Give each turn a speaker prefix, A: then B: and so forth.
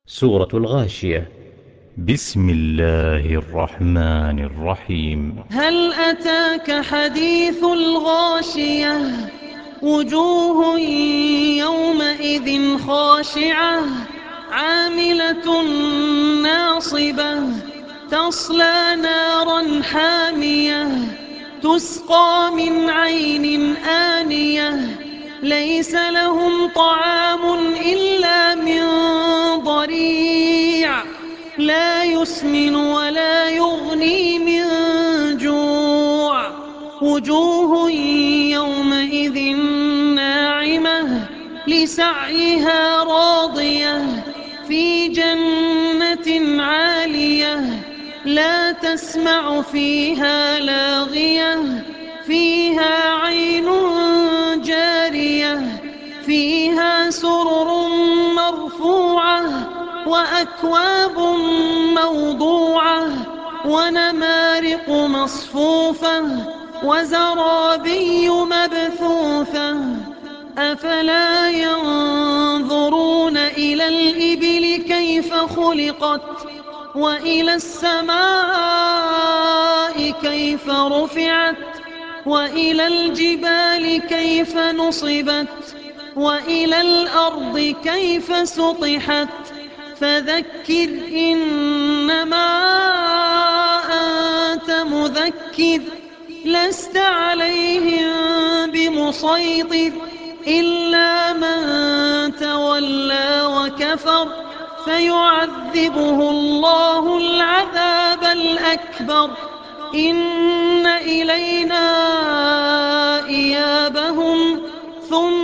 A: سورة الغاشية.
B: بسم الله الرحمن الرحيم.
C: هل أتاك حديث الغاشية؟ وجوه يومئذ خاشعة عاملة ناصبة تصلى نارا حامية تسقى من عين آنية ليس لهم طعام إلا من ضريع لا يسمن ولا يغني من جوع وجوه يومئذ ناعمة لسعيها راضية في جنة عالية لا تسمع فيها لاغية فيها عين جارية فيها سرر مرفوعة وأكواب موضوعة ونمارق مصفوفة وزرابي مبثوثة أفلا ينظرون إلى الإبل كيف خلقت وإلى السماء كيف رفعت وإلى الجبال كيف نصبت وإلى الأرض كيف سطحت فذكر إنما أنت مذكر لست عليهم بمسيطر إلا من تولى وكفر فيعذبه الله العذاب الأكبر إن إلينا إيابهم ثم